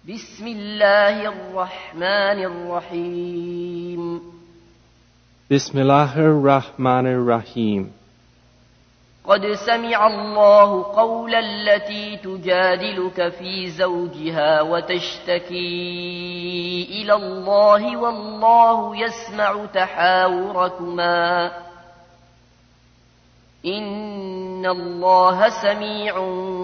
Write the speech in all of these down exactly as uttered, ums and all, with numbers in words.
بسم الله الرحمن الرحيم بسم الله الرحمن الرحيم قد سمع الله قول التي تجادلك في زوجها وتشتكي إلى الله والله يسمع تحاوركما إن الله سميع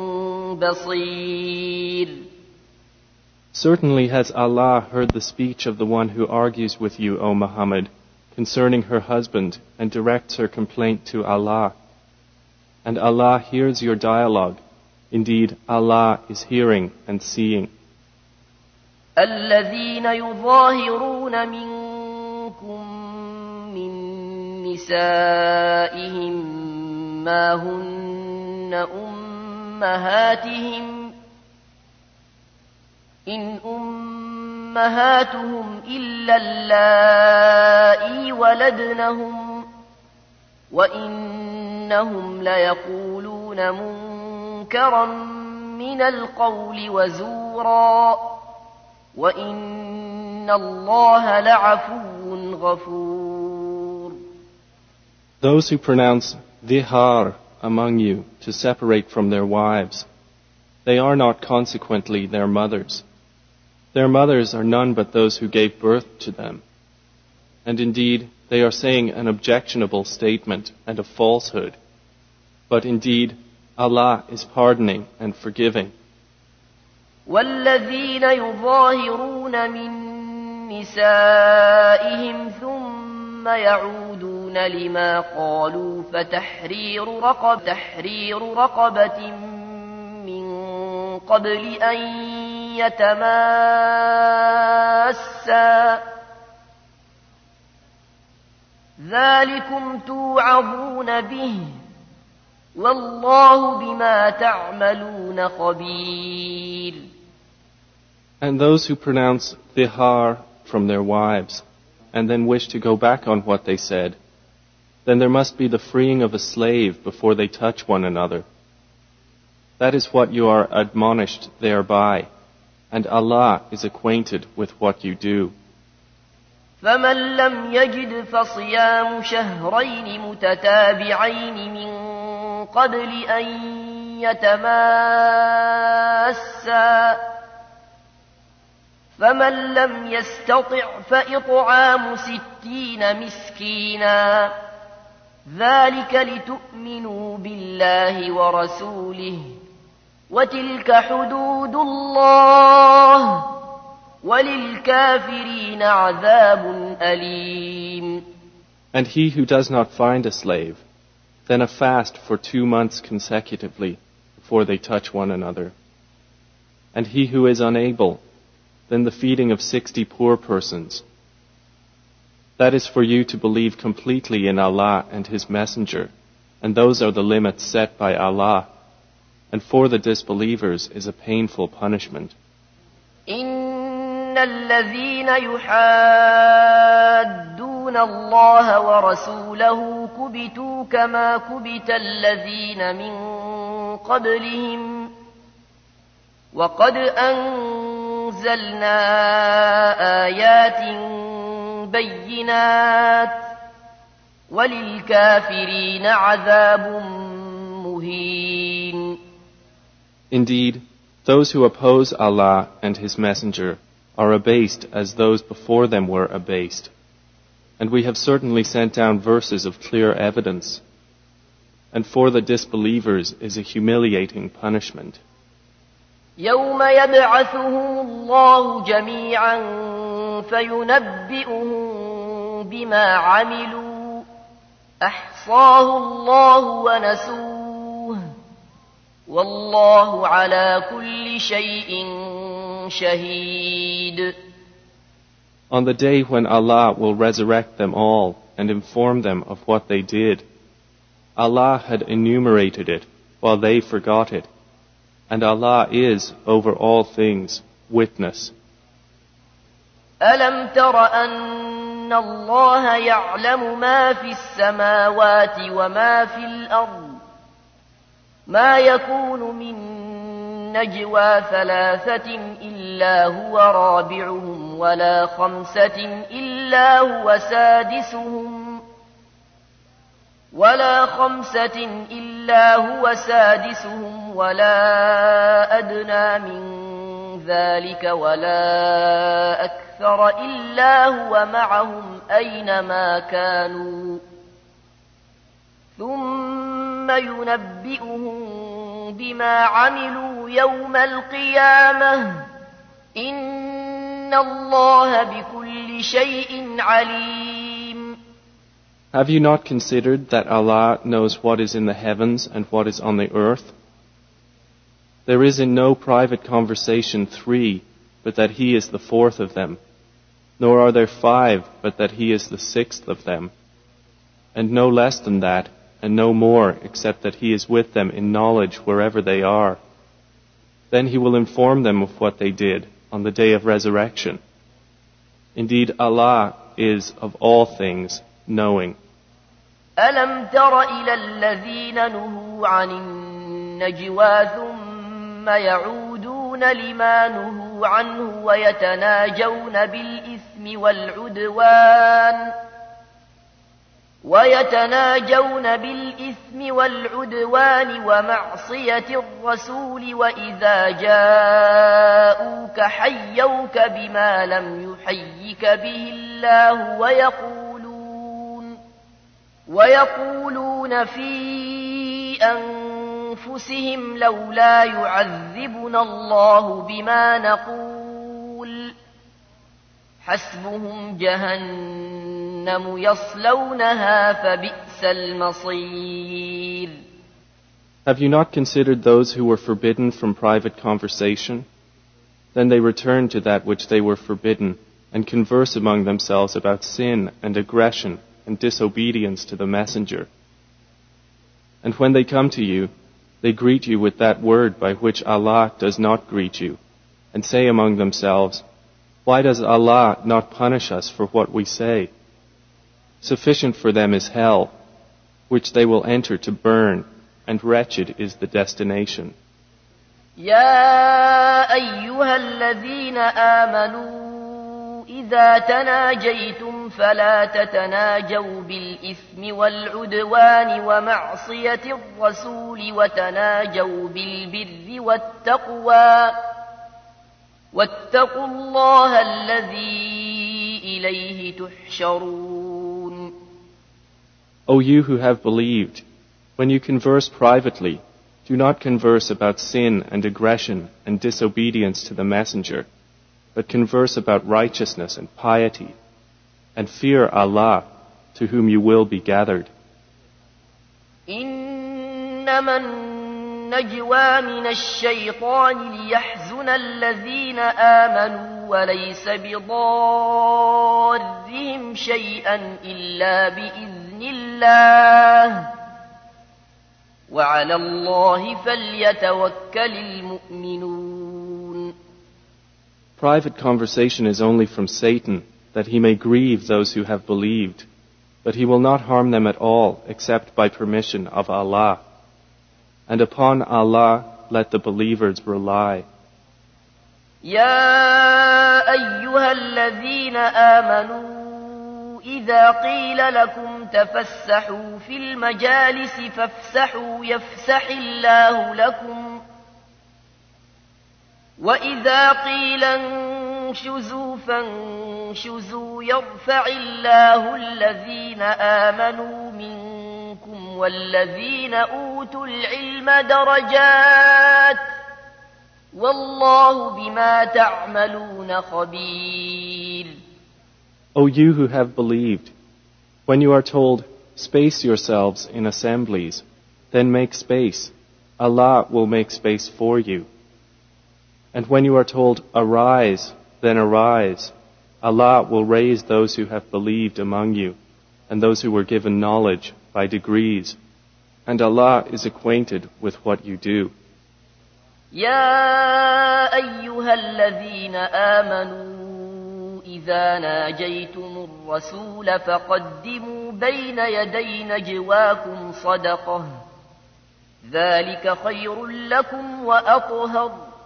بصير. Certainly has Allah heard the speech of the one who argues with you, O Muhammad, concerning her husband, and directs her complaint to Allah. And Allah hears your dialogue. Indeed, Allah is hearing and seeing. الذين يظاهرون منكم من نسائهم ما هن أمهاتهم إن أمهاتهم إلا اللائي ولدنهم وإنهم ليقولون منكرا من القول وزورا وإن الله لعفو غفور. Those who pronounce dhihar among you to separate from their wives, they are not consequently their mothers. Their mothers are none but those who gave birth to them. And indeed, they are saying an objectionable statement and a falsehood. But indeed, Allah is pardoning and forgiving. والذين يظاهرون من نسائهم ثم يعودون لما قالوا فتحرير رقبة تحرير رقبة من قبل أن يتماسا ذلكم توعظون به والله بما تعملون خبير. And those who pronounce dhihar from their wives and then wish to go back on what they said, then there must be the freeing of a slave before they touch one another. That is what you are admonished thereby, and Allah is acquainted with what you do. فمن لم يجد فصيام شهرين متتابعين من قبل أن يتماسا فمن لم يستطع فإطعام ستين مسكينا ذلك لتؤمنوا بالله ورسوله وتلك حدود الله وَلِلْكَافِرِينَ عَذَابٌ أَلِيمٌ. And he who does not find a slave, then a fast for two months consecutively before they touch one another. And he who is unable, then the feeding of sixty poor persons. That is for you to believe completely in Allah and His Messenger, and those are the limits set by Allah. And for the disbelievers is a painful punishment. إن الذين يحادون الله ورسوله كبتوا كما كبت الذين من قبلهم وقد أنزلنا آيات بينات وللكافرين عذاب مهين. Indeed, those who oppose Allah and His Messenger are abased as those before them were abased. And we have certainly sent down verses of clear evidence. And for the disbelievers is a humiliating punishment. يوم يبعثهم الله جميعا فينبئهم بما عملوا أحصاه الله ونسوه والله على كل شيء شهيد. On the day when Allah will resurrect them all and inform them of what they did, Allah had enumerated it while they forgot it, and Allah is over all things witness. ألم تر أن الله يعلم ما في السماوات وما في الأرض ما يكون من نجوى ثلاثة إلا هو رابعهم ولا خمسة إلا هو سادسهم ولا خمسة إلا هو سادسهم ولا أدنى من ذلك ولا أكثر إلا هو معهم أينما كانوا ثم ينبئهم بما عملوا يوم القيامة إن الله بكل شيء عليم. Have you not considered that Allah knows what is in the heavens and what is on the earth? There is in no private conversation three, but that He is the fourth of them. Nor are there five, but that He is the sixth of them. And no less than that, and no more, except that He is with them in knowledge wherever they are. Then He will inform them of what they did on the day of resurrection. Indeed, Allah is of all things knowing. ألم تر إلى الذين نهوا عن النجوى ثم يعودون لما نهوا عنه ويتناجون بالإثم والعدوان ويتناجون بالإثم والعدوان ومعصية الرسول وإذا جاءوك حيوك بما لم يحيك به الله ويقولون ويقولون في أنفسهم لولا يعذبنا الله بما نقول حسبهم جهنم يصلونها فبئس المصير. Have you not considered those who were forbidden from private conversation? Then they return to that which they were forbidden and converse among themselves about sin and aggression and disobedience to the messenger. And when they come to you, they greet you with that word by which Allah does not greet you, and say among themselves, why does Allah not punish us for what we say? Sufficient for them is hell, which they will enter to burn, and wretched is the destination. يا أيها الذين آمنوا إذا تناجيتم فلا تتناجوا بالإثم والعدوان ومعصية الرسول وتناجوا بالبر والتقوى واتقوا الله الذي إليه تحشرون. O you who have believed, when you converse privately, do not converse about sin and aggression and disobedience to the messenger, but converse about righteousness and piety, and fear Allah, to whom you will be gathered. إنما النجوى من الشيطان ليحزن الذين آمنوا وليس بضارهم شيئا إلا بإذن الله وعلى الله فليتوكل المؤمنون. Private conversation is only from Satan, that he may grieve those who have believed, but he will not harm them at all except by permission of Allah. And upon Allah let the believers rely. يا أيها الذين آمنوا إذا قيل لكم تفسحوا في المجالس فافسحوا يفسح الله لكم وإذا قيل انشزوا فانشزوا يرفع الله الذين آمنوا منكم والذين أوتوا العلم درجات والله بما تعملون خبير. O you who have believed, when you are told, space yourselves in assemblies, then make space. Allah will make space for you. And when you are told, arise, then arise. Allah will raise those who have believed among you, and those who were given knowledge by degrees. And Allah is acquainted with what you do. يا أيها الذين آمنوا إذا ناجيتم الرسول فقدموا بين يدي نجواكم صدقة ذلك خير لكم وأطهر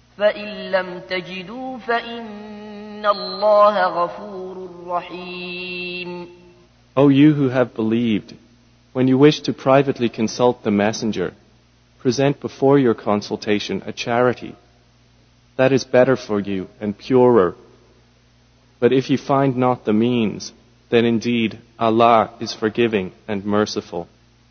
فإن لم تجدوا فإن الله غفور رحيم. O you who have believed, when you wish to privately consult the messenger, present before your consultation a charity. That is better for you and purer. But if you find not the means, then indeed Allah is forgiving and merciful.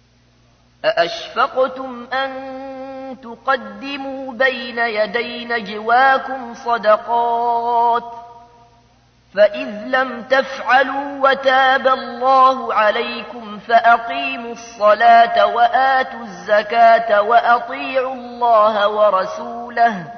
أأشفقتم أن تقدموا بين يدي نجواكم صدقات فإذ لم تفعلوا وتاب الله عليكم فأقيموا الصلاة وآتوا الزكاة وأطيعوا الله ورسوله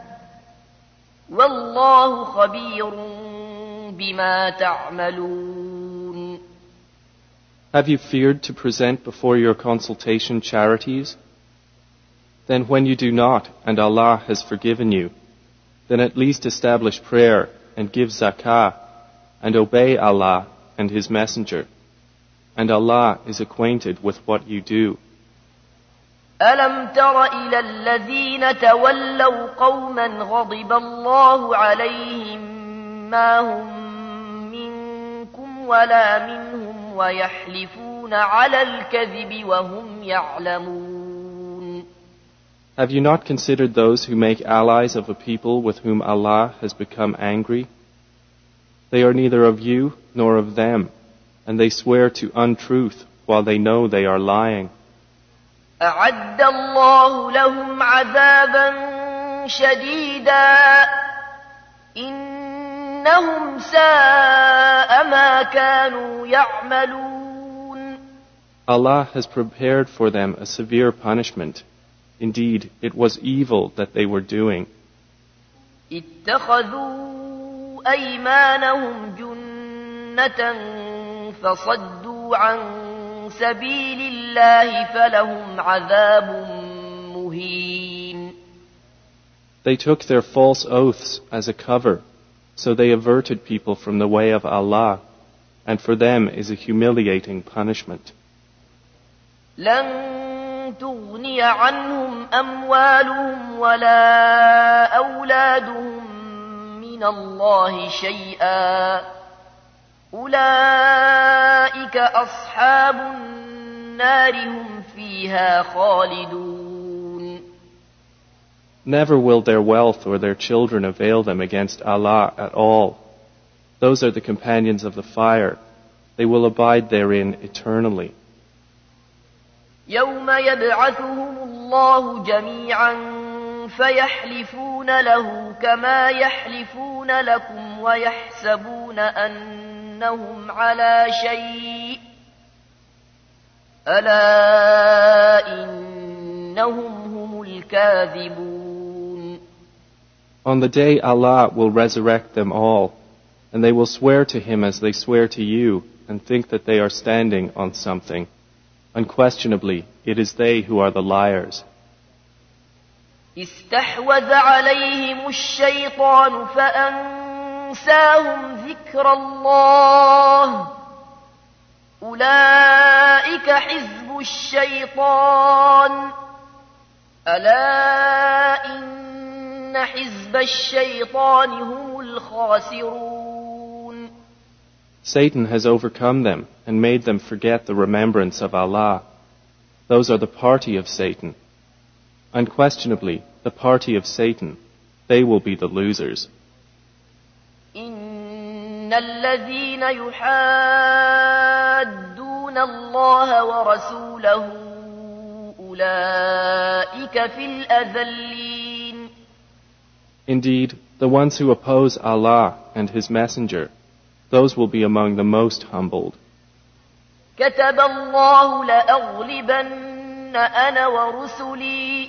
والله خبير بما تعملون. Have you feared to present before your consultation charities? Then when you do not, and Allah has forgiven you, then at least establish prayer and give zakah and obey Allah and His Messenger. And Allah is acquainted with what you do. ألم تر إلى الذين تولوا قوما غضب الله عليهم ما هم منكم ولا منهم ويحلفون على الكذب وهم يعلمون. Have you not considered those who make allies of a people with whom Allah has become angry? They are neither of you nor of them, and they swear to untruth while they know they are lying. أعد الله لهم عذابا شديدا إنهم ساء ما كانوا يعملون. Allah has prepared for them a severe punishment. Indeed, it was evil that they were doing. اتخذوا أيمانهم جنة فصدوا عن سبيل الله فلهم عذاب مهين. They took their false oaths as a cover, so they averted people from the way of Allah, and for them is a humiliating punishment. لن تغني عنهم أموالهم ولا أولادهم من الله شيئا أولئك أصحاب النار هم فيها خالدون. Never will their wealth or their children avail them against Allah at all. Those are the companions of the fire. They will abide therein eternally. يوم يبعثهم الله جميعا فيحلفون له كما يحلفون لكم ويحسبون أنهم على شيء ألا إنهم هم الكاذبون. On the day Allah will resurrect them all, and they will swear to Him as they swear to you, and think that they are standing on something. Unquestionably, it is they who are the liars. استحوذ عليهم الشيطان فأنساهم ذكر الله أولئك حزب الشيطان ألا إن حزب الشيطان هم الخاسرون. Satan has overcome them and made them forget the remembrance of Allah. Those are the party of Satan. Unquestionably, the party of Satan, they will be the losers. إن الذين يحادون الله ورسوله أولئك في الأذلين. Indeed, the ones who oppose Allah and His Messenger, those will be among the most humbled. كتب الله لأغلبن أنا ورسلي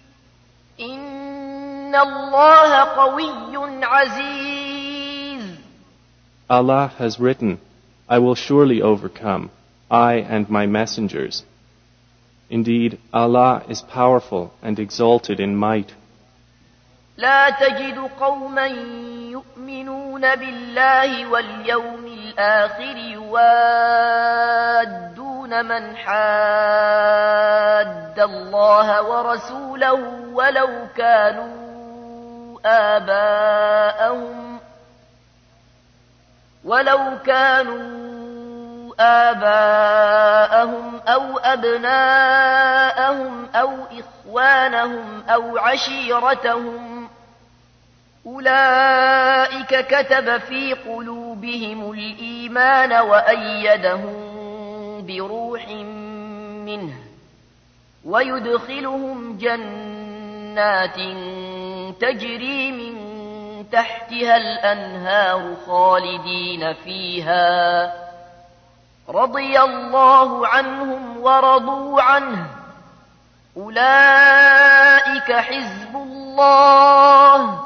إن الله قوي عزيز. Allah has written, I will surely overcome, I and my messengers. Indeed, Allah is powerful and exalted in might. لا تجد قوما يؤمنون بالله واليوم الآخر يوادون من حاد الله ورسوله ولو كانوا آباءهم ولو كانوا آباءهم أو أبناءهم أو إخوانهم أو عشيرتهم أولئك كتب في قلوبهم الإيمان وأيدهم بروح منه ويدخلهم جنات تجري من تحتها الأنهار خالدين فيها رضي الله عنهم ورضوا عنه أولئك حزب الله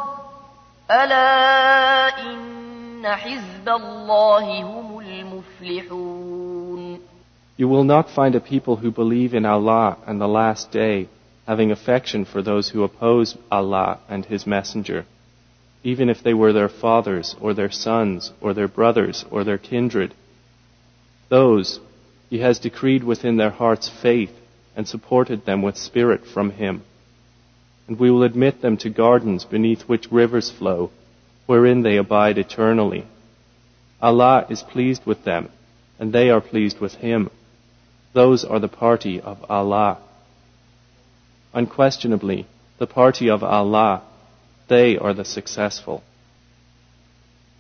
ألا إن حزب الله هم المفلحون. You will not find a people who believe in Allah and the last day having affection for those who oppose Allah and His Messenger, even if they were their fathers or their sons or their brothers or their kindred. Those He has decreed within their hearts faith and supported them with spirit from Him. And we will admit them to gardens beneath which rivers flow, wherein they abide eternally. Allah is pleased with them, and they are pleased with Him. Those are the party of Allah. Unquestionably, the party of Allah, they are the successful.